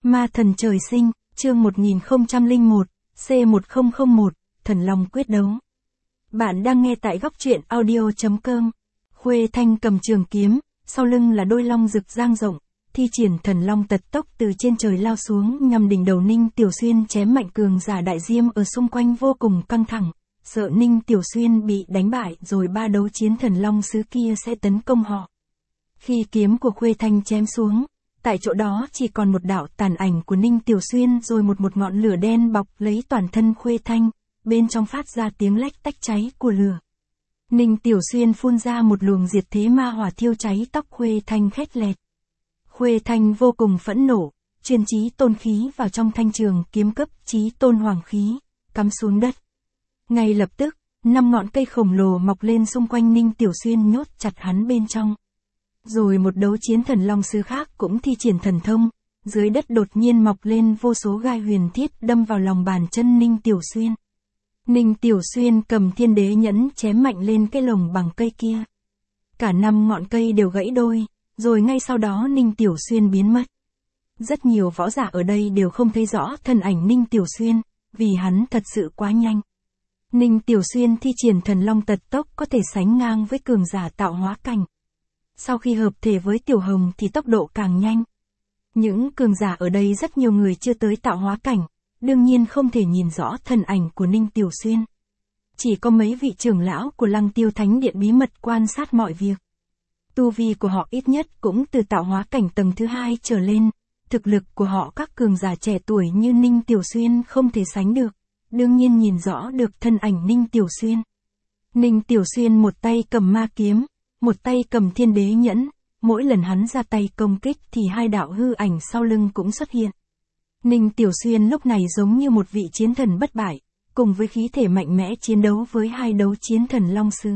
Ma thần trời sinh, chương 1001, C1001, thần long quyết đấu. Bạn đang nghe tại góc truyện audio.com. Khuê Thanh cầm trường kiếm, sau lưng là đôi long rực dang rộng, thi triển thần long tật tốc từ trên trời lao xuống nhằm đỉnh đầu Ninh Tiểu Xuyên chém mạnh cường giả đại diêm ở xung quanh vô cùng căng thẳng, sợ Ninh Tiểu Xuyên bị đánh bại rồi ba đấu chiến thần long sứ kia sẽ tấn công họ. Khi kiếm của Khuê Thanh chém xuống, tại chỗ đó chỉ còn một đạo tàn ảnh của Ninh Tiểu Xuyên rồi một ngọn lửa đen bọc lấy toàn thân Khuê Thanh, bên trong phát ra tiếng lách tách cháy của lửa. Ninh Tiểu Xuyên phun ra một luồng diệt thế ma hỏa thiêu cháy tóc Khuê Thanh khét lẹt. Khuê Thanh vô cùng phẫn nộ, truyền chí tôn khí vào trong thanh trường kiếm cấp chí tôn hoàng khí, cắm xuống đất. Ngay lập tức, 5 ngọn cây khổng lồ mọc lên xung quanh Ninh Tiểu Xuyên nhốt chặt hắn bên trong. Rồi một đấu chiến thần long sứ khác cũng thi triển thần thông, dưới đất đột nhiên mọc lên vô số gai huyền thiết đâm vào lòng bàn chân Ninh Tiểu Xuyên. Ninh Tiểu Xuyên cầm thiên đế nhẫn chém mạnh lên cái lồng bằng cây kia. Cả 5 ngọn cây đều gãy đôi, rồi ngay sau đó Ninh Tiểu Xuyên biến mất. Rất nhiều võ giả ở đây đều không thấy rõ thân ảnh Ninh Tiểu Xuyên, vì hắn thật sự quá nhanh. Ninh Tiểu Xuyên thi triển thần long tật tốc có thể sánh ngang với cường giả tạo hóa cảnh. Sau khi hợp thể với Tiểu Hồng thì tốc độ càng nhanh. Những cường giả ở đây rất nhiều người chưa tới tạo hóa cảnh, đương nhiên không thể nhìn rõ thân ảnh của Ninh Tiểu Xuyên. Chỉ có mấy vị trưởng lão của Lăng Tiêu Thánh Điện bí mật quan sát mọi việc. Tu vi của họ ít nhất cũng từ tạo hóa cảnh tầng thứ 2 trở lên, thực lực của họ các cường giả trẻ tuổi như Ninh Tiểu Xuyên không thể sánh được, đương nhiên nhìn rõ được thân ảnh Ninh Tiểu Xuyên. Ninh Tiểu Xuyên một tay cầm ma kiếm, một tay cầm thiên đế nhẫn, mỗi lần hắn ra tay công kích thì hai đạo hư ảnh sau lưng cũng xuất hiện. Ninh Tiểu Xuyên lúc này giống như một vị chiến thần bất bại, cùng với khí thể mạnh mẽ chiến đấu với hai đấu chiến thần long sứ.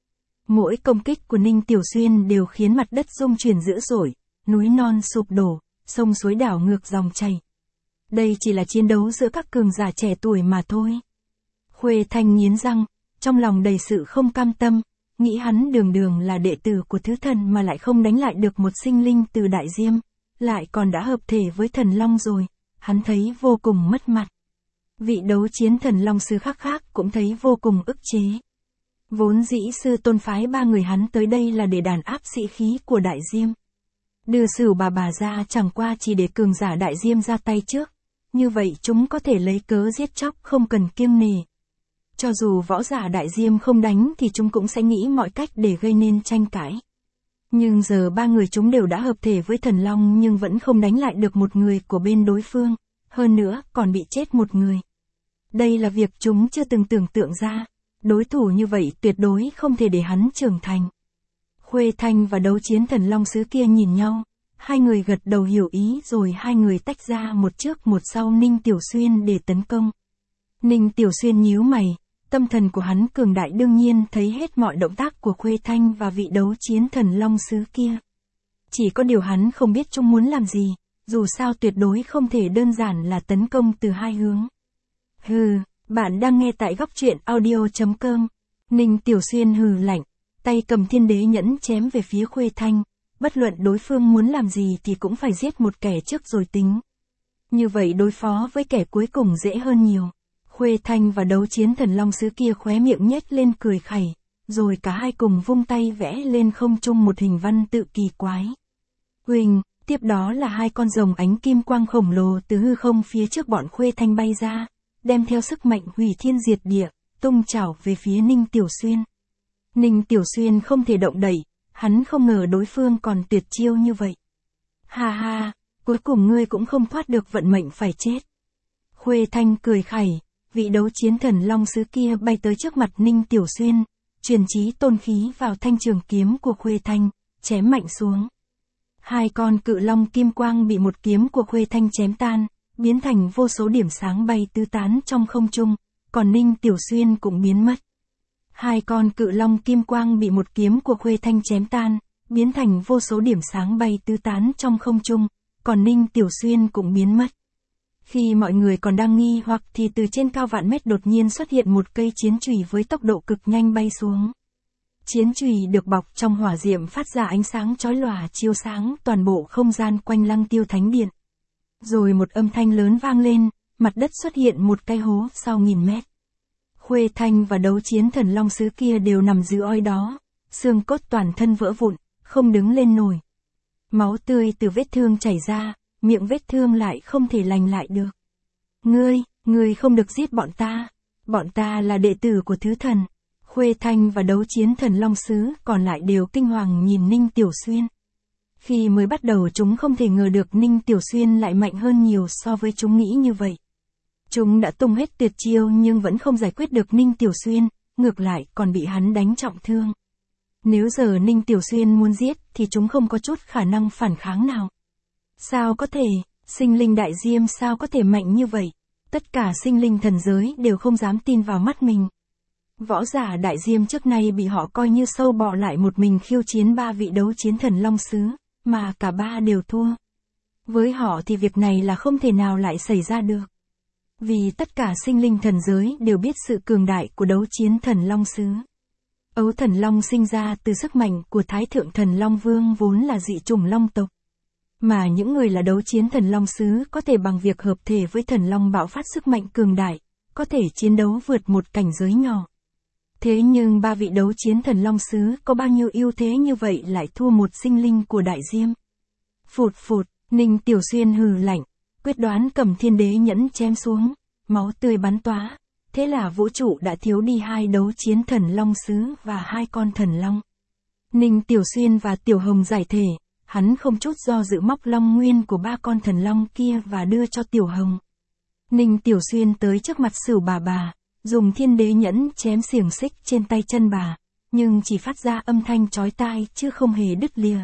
Mỗi công kích của Ninh Tiểu Xuyên đều khiến mặt đất rung chuyển dữ dội, núi non sụp đổ, sông suối đảo ngược dòng chảy. Đây chỉ là chiến đấu giữa các cường giả trẻ tuổi mà thôi. Khuê Thanh nghiến răng, trong lòng đầy sự không cam tâm, nghĩ hắn đường đường là đệ tử của thứ thần mà lại không đánh lại được một sinh linh từ đại diêm, lại còn đã hợp thể với thần long rồi, hắn thấy vô cùng mất mặt. Vị đấu chiến thần long sư khác cũng thấy vô cùng ức chế. Vốn dĩ sư tôn phái ba người hắn tới đây là để đàn áp sĩ khí của đại diêm. Đưa Sửu bà ra chẳng qua chỉ để cường giả đại diêm ra tay trước, như vậy chúng có thể lấy cớ giết chóc không cần kiêng nể. Cho dù võ giả đại diêm không đánh thì chúng cũng sẽ nghĩ mọi cách để gây nên tranh cãi. Nhưng giờ ba người chúng đều đã hợp thể với thần long nhưng vẫn không đánh lại được một người của bên đối phương, hơn nữa còn bị chết một người. Đây là việc chúng chưa từng tưởng tượng ra, đối thủ như vậy tuyệt đối không thể để hắn trưởng thành. Khuê Thanh và đấu chiến thần long sứ kia nhìn nhau, hai người gật đầu hiểu ý rồi hai người tách ra một trước một sau Ninh Tiểu Xuyên để tấn công. Ninh Tiểu Xuyên nhíu mày, tâm thần của hắn cường đại đương nhiên thấy hết mọi động tác của Khuê Thanh và vị đấu chiến thần long sứ kia. Chỉ có điều hắn không biết chúng muốn làm gì, dù sao tuyệt đối không thể đơn giản là tấn công từ hai hướng. Hừ, bạn đang nghe tại góc truyện audio.com. Ninh Tiểu Xuyên hừ lạnh, tay cầm thiên đế nhẫn chém về phía Khuê Thanh, bất luận đối phương muốn làm gì thì cũng phải giết một kẻ trước rồi tính. Như vậy đối phó với kẻ cuối cùng dễ hơn nhiều. Khuê Thanh và đấu chiến thần long sứ kia khóe miệng nhếch lên cười khẩy, rồi cả hai cùng vung tay vẽ lên không trung một hình văn tự kỳ quái. Huỳnh, tiếp đó là hai con rồng ánh kim quang khổng lồ từ hư không phía trước bọn Khuê Thanh bay ra, đem theo sức mạnh hủy thiên diệt địa, tung chảo về phía Ninh Tiểu Xuyên. Ninh Tiểu Xuyên không thể động đậy, hắn không ngờ đối phương còn tuyệt chiêu như vậy. Ha ha, cuối cùng ngươi cũng không thoát được vận mệnh phải chết. Khuê Thanh cười khẩy, vị đấu chiến thần long sứ kia bay tới trước mặt Ninh Tiểu Xuyên, truyền chí tôn khí vào thanh trường kiếm của Khuê Thanh, chém mạnh xuống. Hai con cự long kim quang bị một kiếm của Khuê Thanh chém tan, biến thành vô số điểm sáng bay tứ tán trong không trung, còn Ninh Tiểu Xuyên cũng biến mất. Hai con cự long kim quang bị một kiếm của Khuê Thanh chém tan, biến thành vô số điểm sáng bay tứ tán trong không trung, còn Ninh Tiểu Xuyên cũng biến mất. Khi mọi người còn đang nghi hoặc thì từ trên cao vạn mét đột nhiên xuất hiện một cây chiến chùy với tốc độ cực nhanh bay xuống. Chiến chùy được bọc trong hỏa diệm phát ra ánh sáng chói lòa chiếu sáng toàn bộ không gian quanh Lăng Tiêu Thánh Điện. Rồi một âm thanh lớn vang lên, mặt đất xuất hiện một cái hố sau 1000 mét. Khuê Thanh và Đấu Chiến Thần Long Sứ kia đều nằm dưới oi đó, xương cốt toàn thân vỡ vụn, không đứng lên nổi. Máu tươi từ vết thương chảy ra, miệng vết thương lại không thể lành lại được. Ngươi không được giết bọn ta là đệ tử của Thứ Thần. Khuê Thanh và Đấu Chiến Thần Long Sứ còn lại đều kinh hoàng nhìn Ninh Tiểu Xuyên. Khi mới bắt đầu chúng không thể ngờ được Ninh Tiểu Xuyên lại mạnh hơn nhiều so với chúng nghĩ như vậy. Chúng đã tung hết tuyệt chiêu nhưng vẫn không giải quyết được Ninh Tiểu Xuyên, ngược lại còn bị hắn đánh trọng thương. Nếu giờ Ninh Tiểu Xuyên muốn giết thì chúng không có chút khả năng phản kháng nào. Sao có thể, sinh linh đại diêm sao có thể mạnh như vậy? Tất cả sinh linh thần giới đều không dám tin vào mắt mình. Võ giả đại diêm trước nay bị họ coi như sâu bọ lại một mình khiêu chiến 3 vị Đấu Chiến Thần Long Sứ, mà cả 3 đều thua. Với họ thì việc này là không thể nào lại xảy ra được. Vì tất cả sinh linh thần giới đều biết sự cường đại của Đấu Chiến Thần Long Sứ. Ấu Thần Long sinh ra từ sức mạnh của Thái Thượng Thần Long Vương vốn là dị chủng long tộc. Mà những người là Đấu Chiến Thần Long Sứ có thể bằng việc hợp thể với Thần Long bạo phát sức mạnh cường đại, có thể chiến đấu vượt một cảnh giới nhỏ. Thế nhưng 3 vị Đấu Chiến Thần Long Sứ có bao nhiêu ưu thế như vậy lại thua một sinh linh của đại diêm. Phụt phụt, Ninh Tiểu Xuyên hừ lạnh, quyết đoán cầm Thiên Đế nhẫn chém xuống, máu tươi bắn tóa. Thế là vũ trụ đã thiếu đi 2 Đấu Chiến Thần Long Sứ và 2 con thần long. Ninh Tiểu Xuyên và Tiểu Hồng giải thể, hắn không chút do dự móc long nguyên của 3 con thần long kia và đưa cho Tiểu Hồng. Ninh Tiểu Xuyên tới trước mặt Sửu bà, dùng Thiên Đế nhẫn chém xiềng xích trên tay chân bà, nhưng chỉ phát ra âm thanh chói tai chứ không hề đứt lìa.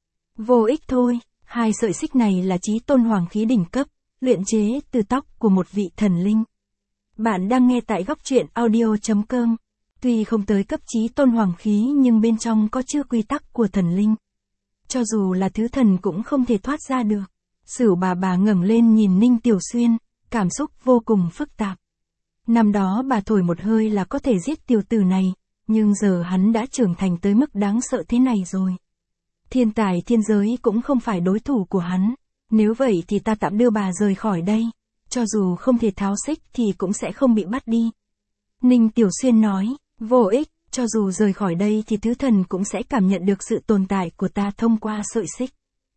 Vô ích thôi, 2 sợi xích này là chí tôn hoàng khí đỉnh cấp, luyện chế từ tóc của một vị thần linh. Bạn đang nghe tại góc truyện audio.com. Tuy không tới cấp chí tôn hoàng khí nhưng bên trong có chứa quy tắc của thần linh. Cho dù là thứ thần cũng không thể thoát ra được. Sửu bà ngẩng lên nhìn Ninh Tiểu Xuyên, cảm xúc vô cùng phức tạp. Năm đó bà thổi một hơi là có thể giết tiểu tử này, nhưng giờ hắn đã trưởng thành tới mức đáng sợ thế này rồi. Thiên tài thiên giới cũng không phải đối thủ của hắn. Nếu vậy thì ta tạm đưa bà rời khỏi đây. Cho dù không thể tháo xích thì cũng sẽ không bị bắt đi. Ninh Tiểu Xuyên nói, vô ích, cho dù rời khỏi đây thì thứ thần cũng sẽ cảm nhận được sự tồn tại của ta thông qua sợi xích.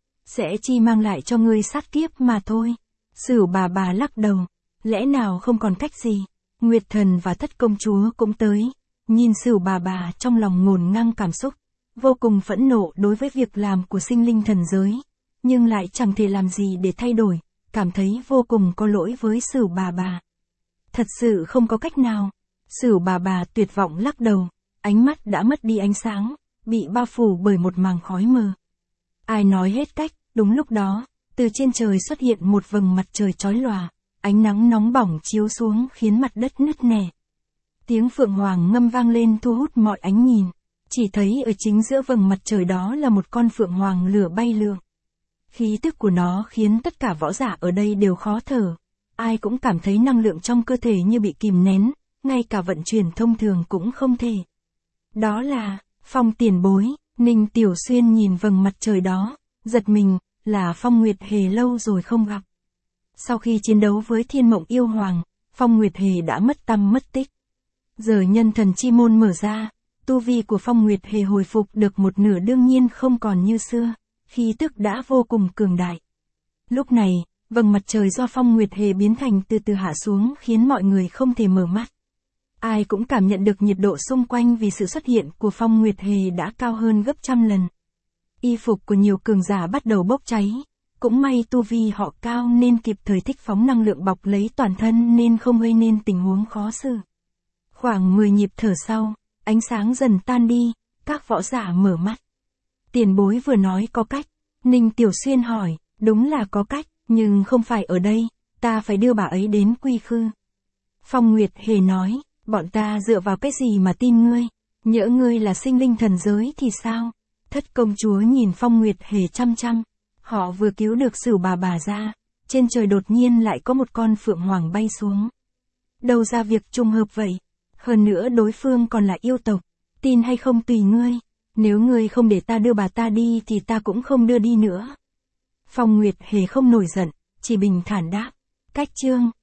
Sẽ chỉ mang lại cho ngươi sát kiếp mà thôi. Sửu bà lắc đầu, lẽ nào không còn cách gì. Nguyệt Thần và Thất Công Chúa cũng tới, nhìn Sửu bà trong lòng ngổn ngang cảm xúc, vô cùng phẫn nộ đối với việc làm của sinh linh thần giới, nhưng lại chẳng thể làm gì để thay đổi. Cảm thấy vô cùng có lỗi với Sửu bà. Thật sự không có cách nào. Sửu bà tuyệt vọng lắc đầu, ánh mắt đã mất đi ánh sáng, bị bao phủ bởi một màng khói mờ. Ai nói hết cách, đúng lúc đó, từ trên trời xuất hiện một vầng mặt trời chói lòa, ánh nắng nóng bỏng chiếu xuống khiến mặt đất nứt nẻ. Tiếng phượng hoàng ngâm vang lên thu hút mọi ánh nhìn, chỉ thấy ở chính giữa vầng mặt trời đó là một con phượng hoàng lửa bay lượn. Khí tức của nó khiến tất cả võ giả ở đây đều khó thở. Ai cũng cảm thấy năng lượng trong cơ thể như bị kìm nén, ngay cả vận chuyển thông thường cũng không thể. Đó là, Phong tiền bối, Ninh Tiểu Xuyên nhìn vầng mặt trời đó, giật mình, là Phong Nguyệt Hề lâu rồi không gặp. Sau khi chiến đấu với Thiên Mộng Yêu Hoàng, Phong Nguyệt Hề đã mất tăm mất tích. Giờ nhân thần chi môn mở ra, tu vi của Phong Nguyệt Hề hồi phục được một nửa đương nhiên không còn như xưa. Khí tức đã vô cùng cường đại. Lúc này, vầng mặt trời do Phong Nguyệt Hề biến thành từ từ hạ xuống khiến mọi người không thể mở mắt. Ai cũng cảm nhận được nhiệt độ xung quanh vì sự xuất hiện của Phong Nguyệt Hề đã cao hơn gấp trăm lần. Y phục của nhiều cường giả bắt đầu bốc cháy. Cũng may tu vi họ cao nên kịp thời thích phóng năng lượng bọc lấy toàn thân nên không gây nên tình huống khó xử. Khoảng 10 nhịp thở sau, ánh sáng dần tan đi, các võ giả mở mắt. Tiền bối vừa nói có cách. Ninh Tiểu Xuyên hỏi, đúng là có cách, nhưng không phải ở đây, ta phải đưa bà ấy đến Quy Khư. Phong Nguyệt Hề nói, bọn ta dựa vào cái gì mà tin ngươi, nhỡ ngươi là sinh linh thần giới thì sao? Thất Công Chúa nhìn Phong Nguyệt Hề chăm chăm, họ vừa cứu được Sửu bà ra, trên trời đột nhiên lại có một con phượng hoàng bay xuống. Đâu ra việc trùng hợp vậy, hơn nữa đối phương còn là yêu tộc, tin hay không tùy ngươi. Nếu ngươi không để ta đưa bà ta đi thì ta cũng không đưa đi nữa. Phong Nguyệt Hề không nổi giận, chỉ bình thản đáp. Cách chương